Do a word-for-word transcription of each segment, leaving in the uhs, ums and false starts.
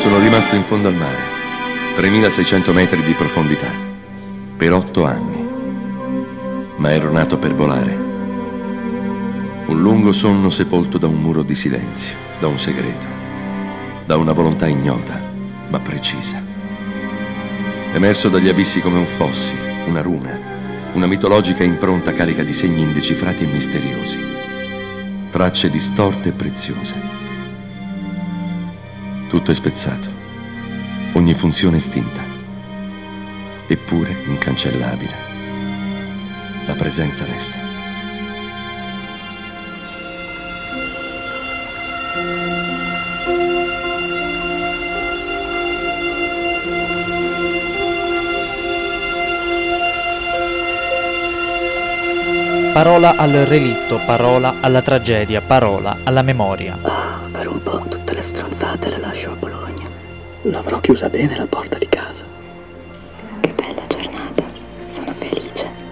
Sono rimasto in fondo al mare, tremilaseicento metri di profondità, per otto anni. Ma ero nato per volare. Un lungo sonno sepolto da un muro di silenzio, da un segreto, da una volontà ignota, ma precisa. Emerso dagli abissi come un fossile, una runa, una mitologica impronta carica di segni indecifrati e misteriosi, tracce distorte e preziose. Tutto è spezzato, ogni funzione estinta, eppure incancellabile. La presenza resta. Parola al relitto, parola alla tragedia, parola alla memoria. Ah, per un po' tutte le stronzate le lascio a Bologna. L'avrò chiusa bene la porta di casa. Che bella giornata, sono felice.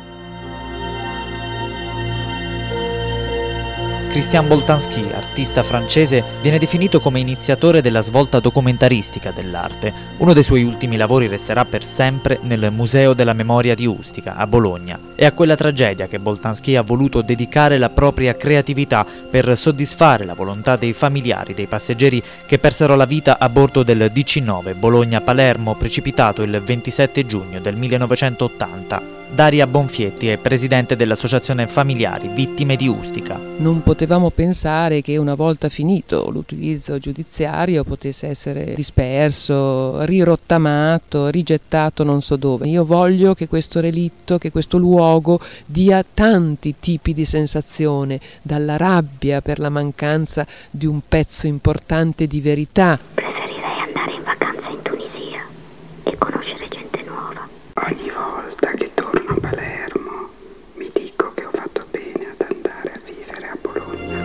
Christian Boltanski, artista francese, viene definito come iniziatore della svolta documentaristica dell'arte. Uno dei suoi ultimi lavori resterà per sempre nel Museo della Memoria di Ustica, a Bologna. È a quella tragedia che Boltanski ha voluto dedicare la propria creatività per soddisfare la volontà dei familiari dei passeggeri che persero la vita a bordo del D C nove Bologna-Palermo, precipitato il ventisette giugno del millenovecentottanta. Daria Bonfietti è presidente dell'Associazione Familiari Vittime di Ustica. Non potevamo pensare che una volta finito l'utilizzo giudiziario potesse essere disperso, rirottamato, rigettato non so dove. Io voglio che questo relitto, che questo luogo dia tanti tipi di sensazione, dalla rabbia per la mancanza di un pezzo importante di verità. Preferirei andare in vacanza in Tunisia e conoscere gente nuova. Ogni volta che torno a Palermo mi dico che ho fatto bene ad andare a vivere a Bologna.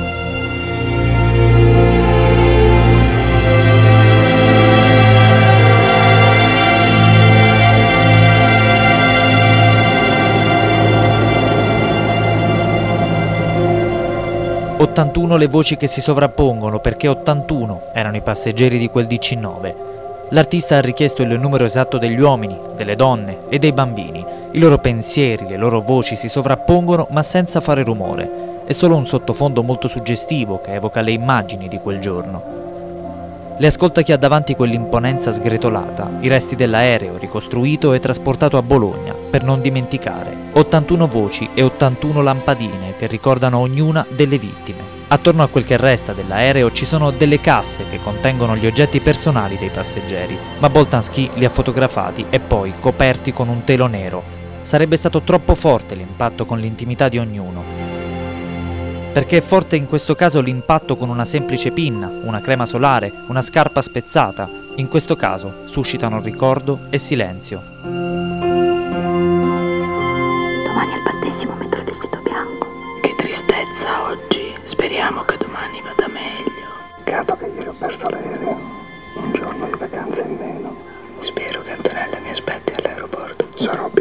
ottantuno le voci che si sovrappongono, perché ottantuno erano i passeggeri di quel D C nove. L'artista ha richiesto il numero esatto degli uomini, delle donne e dei bambini. I loro pensieri, le loro voci si sovrappongono ma senza fare rumore. È solo un sottofondo molto suggestivo che evoca le immagini di quel giorno. Le ascolta chi ha davanti quell'imponenza sgretolata, i resti dell'aereo ricostruito e trasportato a Bologna, per non dimenticare. ottantuno voci e ottantuno lampadine che ricordano ognuna delle vittime. Attorno a quel che resta dell'aereo ci sono delle casse che contengono gli oggetti personali dei passeggeri, ma Boltanski li ha fotografati e poi coperti con un telo nero. Sarebbe stato troppo forte l'impatto con l'intimità di ognuno. Perché è forte in questo caso l'impatto con una semplice pinna, una crema solare, una scarpa spezzata. In questo caso suscitano ricordo e silenzio. Domani al battesimo metto il vestito bianco. Che tristezza oggi. Speriamo che domani vada meglio. Peccato che ieri ho perso l'aereo. Un giorno di vacanza in meno. Spero che Antonella mi aspetti all'aeroporto. Sarò